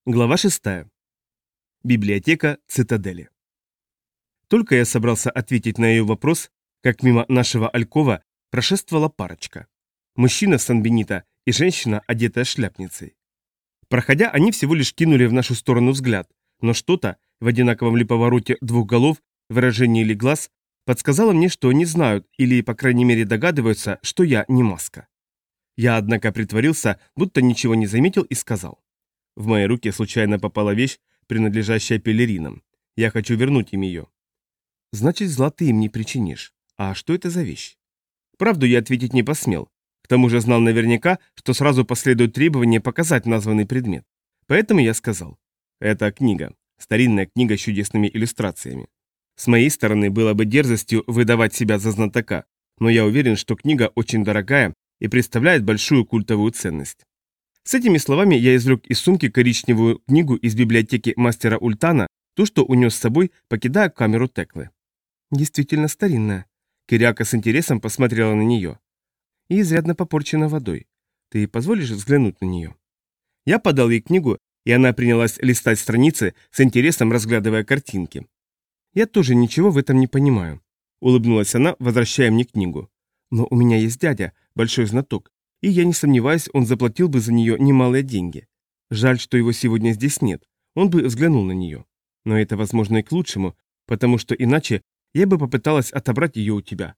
Глава 6. Библиотека Цитадели. Только я собрался ответить на ее вопрос, как мимо нашего алькова прошествовала парочка. Мужчина в Сан-Бенито и женщина, одетая шляпницей. Проходя, они всего лишь кинули в нашу сторону взгляд, но что-то в одинаковом ли повороте двух голов, выражении ли глаз, подсказало мне, что они знают или, по крайней мере, догадываются, что я не маска. Я, однако, притворился, будто ничего не заметил и сказал. В мои руки случайно попала вещь, принадлежащая пелеринам. Я хочу вернуть им ее. Значит, зла ты им не причинишь. А что это за вещь? Правду я ответить не посмел. К тому же знал наверняка, что сразу последует требование показать названный предмет. Поэтому я сказал. Это книга. Старинная книга с чудесными иллюстрациями. С моей стороны было бы дерзостью выдавать себя за знатока, но я уверен, что книга очень дорогая и представляет большую культовую ценность. С этими словами я извлек из сумки коричневую книгу из библиотеки мастера Ультана, ту, что унес с собой, покидая камеру Теклы. Действительно старинная. Киряка с интересом посмотрела на нее. И изрядно попорчена водой. Ты позволишь взглянуть на нее? Я подал ей книгу, и она принялась листать страницы, с интересом разглядывая картинки. Я тоже ничего в этом не понимаю. Улыбнулась она, возвращая мне книгу. Но у меня есть дядя, большой знаток. И я не сомневаюсь, он заплатил бы за нее немалые деньги. Жаль, что его сегодня здесь нет, он бы взглянул на нее. Но это, возможно, и к лучшему, потому что иначе я бы попыталась отобрать ее у тебя.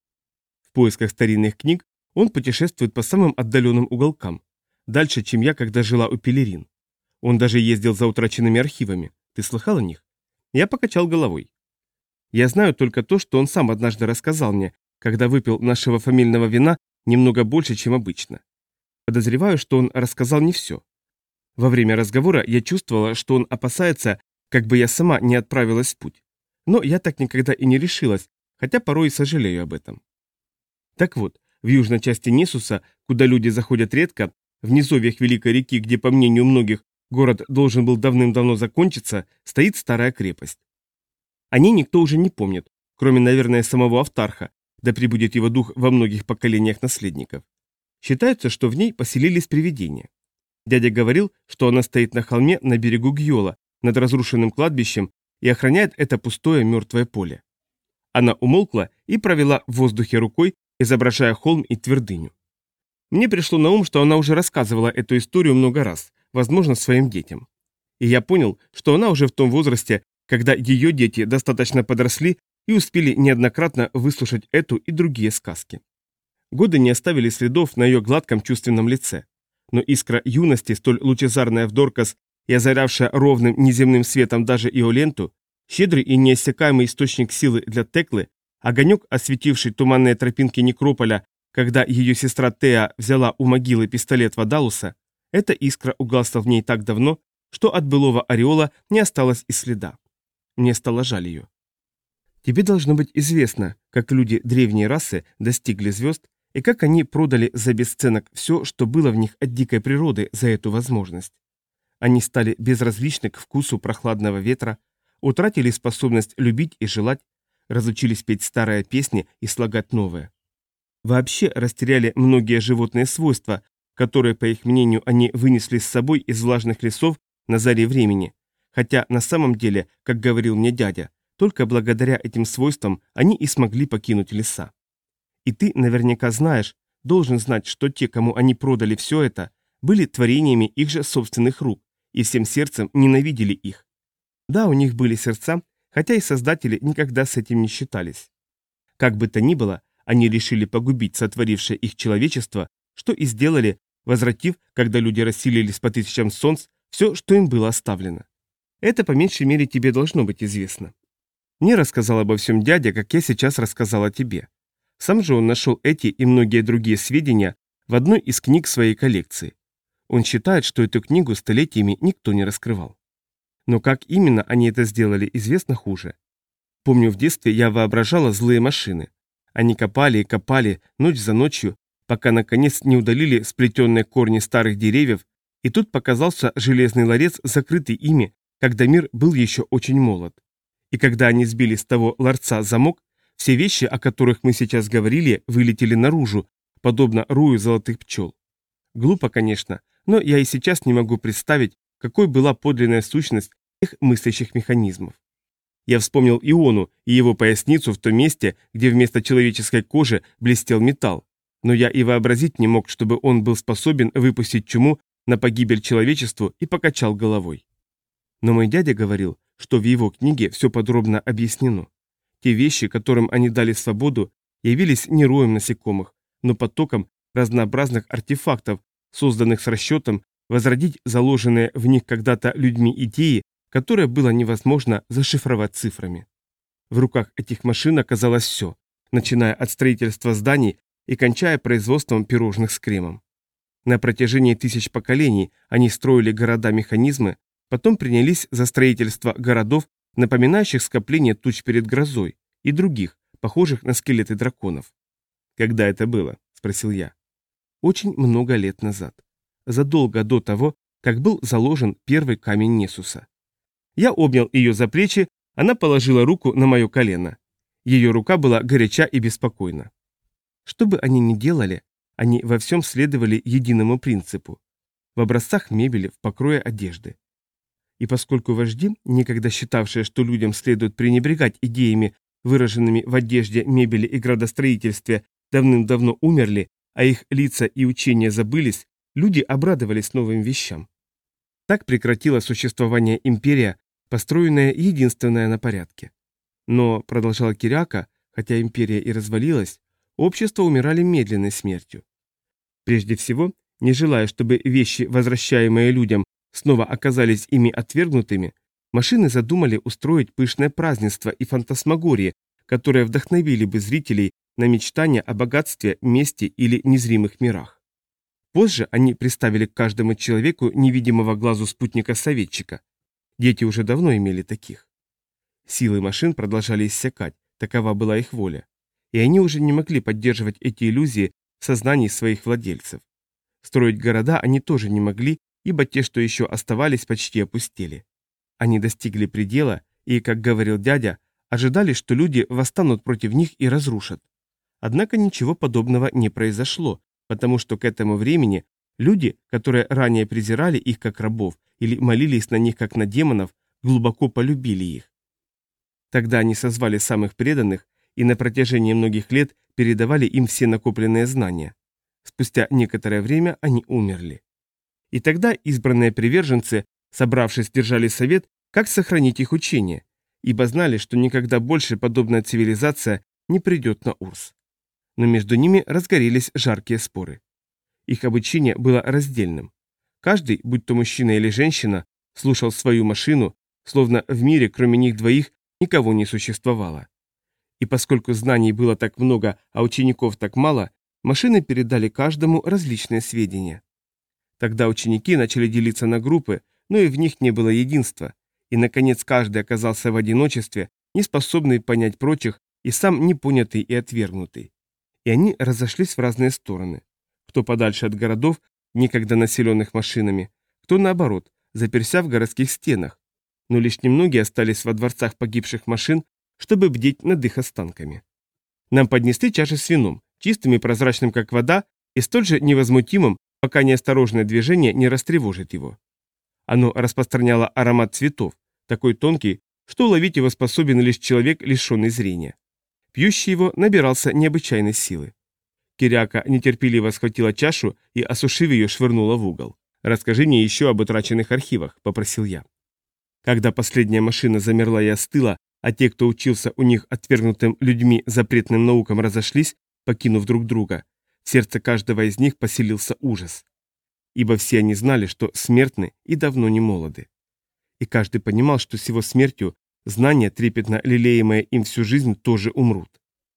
В поисках старинных книг он путешествует по самым отдаленным уголкам, дальше, чем я, когда жила у пелерин. Он даже ездил за утраченными архивами. Ты слыхал о них? Я покачал головой. Я знаю только то, что он сам однажды рассказал мне, когда выпил нашего фамильного вина немного больше, чем обычно. Подозреваю, что он рассказал не все. Во время разговора я чувствовала, что он опасается, как бы я сама не отправилась в путь. Но я так никогда и не решилась, хотя порой и сожалею об этом. Так вот, в южной части Несуса, куда люди заходят редко, в низовьях Великой реки, где, по мнению многих, город должен был давным-давно закончиться, стоит старая крепость. О ней никто уже не помнит, кроме, наверное, самого Автарха, да пребудет его дух во многих поколениях наследников. Считается, что в ней поселились привидения. Дядя говорил, что она стоит на холме на берегу Гьола, над разрушенным кладбищем, и охраняет это пустое мертвое поле. Она умолкла и провела в воздухе рукой, изображая холм и твердыню. Мне пришло на ум, что она уже рассказывала эту историю много раз, возможно, своим детям. И я понял, что она уже в том возрасте, когда ее дети достаточно подросли и успели неоднократно выслушать эту и другие сказки. Годы не оставили следов на ее гладком чувственном лице, но искра юности, столь лучезарная в Доркас и озарявшая ровным неземным светом даже Иоленту, щедрый и неиссякаемый источник силы для Теклы, огонек, осветивший туманные тропинки Некрополя, когда ее сестра Теа взяла у могилы пистолет Вадалуса, эта искра угасла в ней так давно, что от былого ореола не осталось и следа. Мне стало жаль ее. Тебе должно быть известно, как люди древней расы достигли звезд и как они продали за бесценок все, что было в них от дикой природы за эту возможность. Они стали безразличны к вкусу прохладного ветра, утратили способность любить и желать, разучились петь старые песни и слагать новые. Вообще растеряли многие животные свойства, которые, по их мнению, они вынесли с собой из влажных лесов на заре времени, хотя на самом деле, как говорил мне дядя, только благодаря этим свойствам они и смогли покинуть леса. И ты наверняка знаешь, должен знать, что те, кому они продали все это, были творениями их же собственных рук, и всем сердцем ненавидели их. Да, у них были сердца, хотя и создатели никогда с этим не считались. Как бы то ни было, они решили погубить сотворившее их человечество, что и сделали, возвратив, когда люди расселились по тысячам солнц, все, что им было оставлено. Это по меньшей мере тебе должно быть известно. Мне рассказал обо всем дядя, как я сейчас рассказала тебе. Сам же он нашел эти и многие другие сведения в одной из книг своей коллекции. Он считает, что эту книгу столетиями никто не раскрывал. Но как именно они это сделали, известно хуже. Помню, в детстве я воображала злые машины. Они копали и копали ночь за ночью, пока наконец не удалили сплетенные корни старых деревьев, и тут показался железный ларец, закрытый ими, когда мир был еще очень молод. И когда они сбили с того ларца замок, все вещи, о которых мы сейчас говорили, вылетели наружу, подобно рою золотых пчел. Глупо, конечно, но я и сейчас не могу представить, какой была подлинная сущность их мыслящих механизмов. Я вспомнил Иону и его поясницу в том месте, где вместо человеческой кожи блестел металл, но я и вообразить не мог, чтобы он был способен выпустить чуму на погибель человечеству, и покачал головой. Но мой дядя говорил, что в его книге все подробно объяснено. Те вещи, которым они дали свободу, явились не роем насекомых, но потоком разнообразных артефактов, созданных с расчетом возродить заложенные в них когда-то людьми идеи, которые было невозможно зашифровать цифрами. В руках этих машин оказалось все, начиная от строительства зданий и кончая производством пирожных с кремом. На протяжении тысяч поколений они строили города-механизмы, потом принялись за строительство городов, напоминающих скопление туч перед грозой, и других, похожих на скелеты драконов. «Когда это было?» – спросил я. «Очень много лет назад. Задолго до того, как был заложен первый камень Несуса». Я обнял ее за плечи, она положила руку на мое колено. Ее рука была горяча и беспокойна. Что бы они ни делали, они во всем следовали единому принципу. В образцах мебели, в покрое одежды. И поскольку вожди, никогда считавшие, что людям следует пренебрегать идеями, выраженными в одежде, мебели и градостроительстве, давным-давно умерли, а их лица и учения забылись, люди обрадовались новым вещам. Так прекратила существование империя, построенная единственная на порядке. Но, продолжала Киряка, хотя империя и развалилась, общества умирали медленной смертью. Прежде всего, не желая, чтобы вещи, возвращаемые людям, снова оказались ими отвергнутыми, машины задумали устроить пышное празднество и фантасмагории, которые вдохновили бы зрителей на мечтания о богатстве, мести или незримых мирах. Позже они приставили к каждому человеку невидимого глазу спутника-советчика. Дети уже давно имели таких. Силы машин продолжали иссякать, такова была их воля. И они уже не могли поддерживать эти иллюзии в сознании своих владельцев. Строить города они тоже не могли, ибо те, что еще оставались, почти опустели. Они достигли предела и, как говорил дядя, ожидали, что люди восстанут против них и разрушат. Однако ничего подобного не произошло, потому что к этому времени люди, которые ранее презирали их как рабов или молились на них как на демонов, глубоко полюбили их. Тогда они созвали самых преданных и на протяжении многих лет передавали им все накопленные знания. Спустя некоторое время они умерли. И тогда избранные приверженцы, собравшись, держали совет, как сохранить их учение, ибо знали, что никогда больше подобная цивилизация не придет на Урс. Но между ними разгорелись жаркие споры. Их обучение было раздельным. Каждый, будь то мужчина или женщина, слушал свою машину, словно в мире, кроме них двоих, никого не существовало. И поскольку знаний было так много, а учеников так мало, машины передали каждому различные сведения. Тогда ученики начали делиться на группы, но и в них не было единства, и, наконец, каждый оказался в одиночестве, не способный понять прочих и сам непонятый и отвергнутый. И они разошлись в разные стороны. Кто подальше от городов, некогда населенных машинами, кто, наоборот, заперся в городских стенах, но лишь немногие остались во дворцах погибших машин, чтобы бдеть над их останками. Нам поднесли чаши с вином, чистым и прозрачным, как вода, и столь же невозмутимым, пока неосторожное движение не растревожит его. Оно распространяло аромат цветов, такой тонкий, что уловить его способен лишь человек, лишенный зрения. Пьющий его набирался необычайной силы. Киряка нетерпеливо схватила чашу и, осушив ее, швырнула в угол. «Расскажи мне еще об утраченных архивах», — попросил я. Когда последняя машина замерла и остыла, а те, кто учился у них отвергнутым людьми запретным наукам, разошлись, покинув друг друга, в сердце каждого из них поселился ужас. Ибо все они знали, что смертны и давно не молоды. И каждый понимал, что с его смертью знания, трепетно лелеемые им всю жизнь, тоже умрут.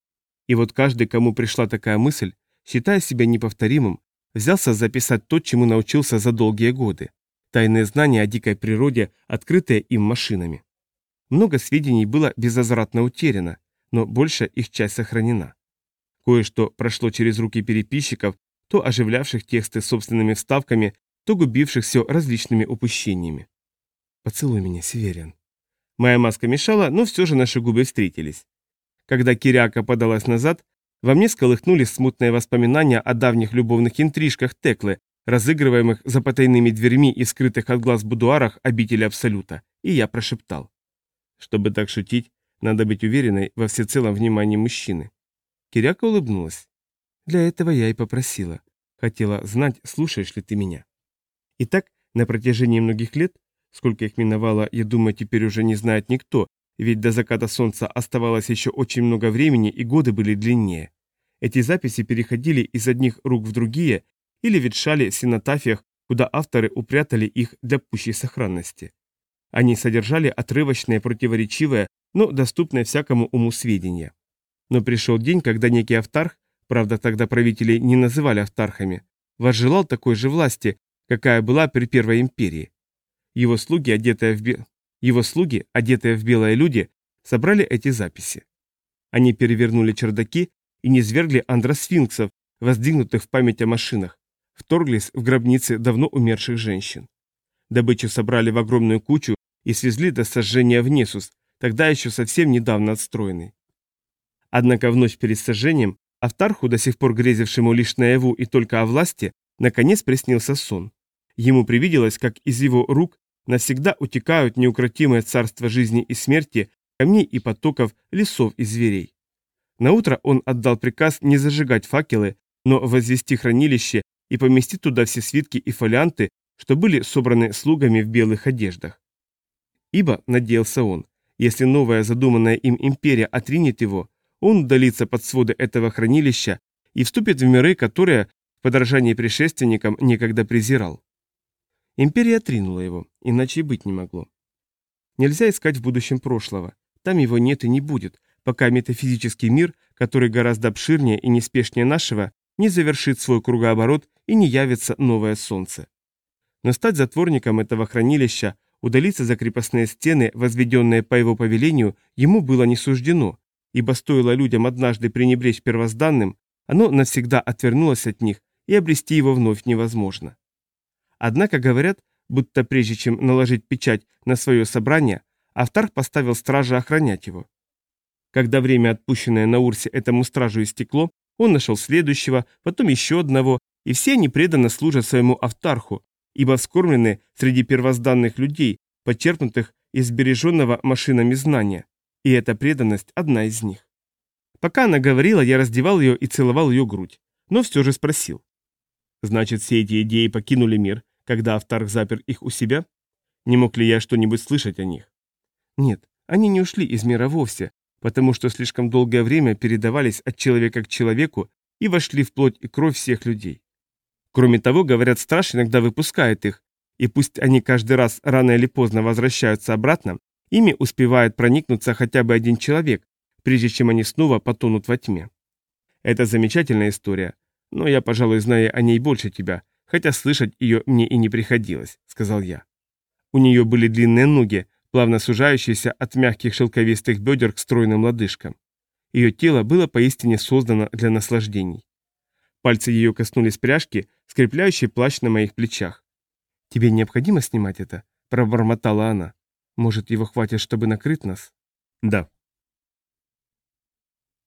И вот каждый, кому пришла такая мысль, считая себя неповторимым, взялся записать то, чему научился за долгие годы. Тайные знания о дикой природе, открытые им машинами. Много сведений было безвозвратно утеряно, но большая их часть сохранена. Кое-что прошло через руки переписчиков, то оживлявших тексты собственными вставками, то губивших все различными упущениями. «Поцелуй меня, Северин». Моя маска мешала, но все же наши губы встретились. Когда Киряка подалась назад, во мне сколыхнулись смутные воспоминания о давних любовных интрижках Теклы, разыгрываемых за потайными дверьми и скрытых от глаз будуарах обители Абсолюта, и я прошептал. Чтобы так шутить, надо быть уверенной во всецелом внимании мужчины. Киряка улыбнулась. Для этого я и попросила. Хотела знать, слушаешь ли ты меня. Итак, на протяжении многих лет, сколько их миновало, я думаю, теперь уже не знает никто, ведь до заката солнца оставалось еще очень много времени и годы были длиннее. Эти записи переходили из одних рук в другие или ветшали в синотафиях, куда авторы упрятали их для пущей сохранности. Они содержали отрывочные, противоречивые, но доступные всякому уму сведения. Но пришел день, когда некий автарх, правда тогда правители не называли автархами, возжелал такой же власти, какая была при Первой империи. Его слуги, одетые в белые люди, собрали эти записи. Они перевернули чердаки и низвергли андросфинксов, воздвигнутых в память о машинах, вторглись в гробницы давно умерших женщин. Добычу собрали в огромную кучу и свезли до сожжения в Несус, тогда еще совсем недавно отстроенный. Однако в ночь перед сожжением Автарху, до сих пор грезившему лишь наяву и только о власти, наконец приснился сон. Ему привиделось, как из его рук навсегда утекают неукротимое царство жизни и смерти, камней и потоков, лесов и зверей. Наутро он отдал приказ не зажигать факелы, но возвести хранилище и поместить туда все свитки и фолианты, что были собраны слугами в белых одеждах. Ибо, надеялся он, если новая задуманная им империя отринет его, он удалится под своды этого хранилища и вступит в миры, которые, в подражании предшественникам, некогда презирал. Империя отринула его, иначе и быть не могло. Нельзя искать в будущем прошлого, там его нет и не будет, пока метафизический мир, который гораздо обширнее и неспешнее нашего, не завершит свой кругооборот и не явится новое солнце. Но стать затворником этого хранилища, удалиться за крепостные стены, возведенные по его повелению, ему было не суждено, ибо стоило людям однажды пренебречь первозданным, оно навсегда отвернулось от них, и обрести его вновь невозможно. Однако говорят, будто прежде чем наложить печать на свое собрание, Автарх поставил стража охранять его. Когда время, отпущенное на Урсе этому стражу, истекло, он нашел следующего, потом еще одного, и все они преданно служат своему Автарху, ибо вскормлены среди первозданных людей, подчеркнутых из сбереженного машинами знания, и эта преданность одна из них. Пока она говорила, я раздевал ее и целовал ее грудь, но все же спросил. Значит, все эти идеи покинули мир, когда Автарх запер их у себя? Не мог ли я что-нибудь слышать о них? Нет, они не ушли из мира вовсе, потому что слишком долгое время передавались от человека к человеку и вошли в плоть и кровь всех людей. Кроме того, говорят, страж иногда выпускает их, и пусть они каждый раз рано или поздно возвращаются обратно, ими успевает проникнуться хотя бы один человек, прежде чем они снова потонут во тьме. Это замечательная история, но я, пожалуй, знаю о ней больше тебя, хотя слышать ее мне и не приходилось, сказал я. У нее были длинные ноги, плавно сужающиеся от мягких шелковистых бедер к стройным лодыжкам. Ее тело было поистине создано для наслаждений. Пальцы ее коснулись пряжки, скрепляющей плащ на моих плечах. «Тебе необходимо снимать это?» – пробормотала она. «Может, его хватит, чтобы накрыть нас?» «Да».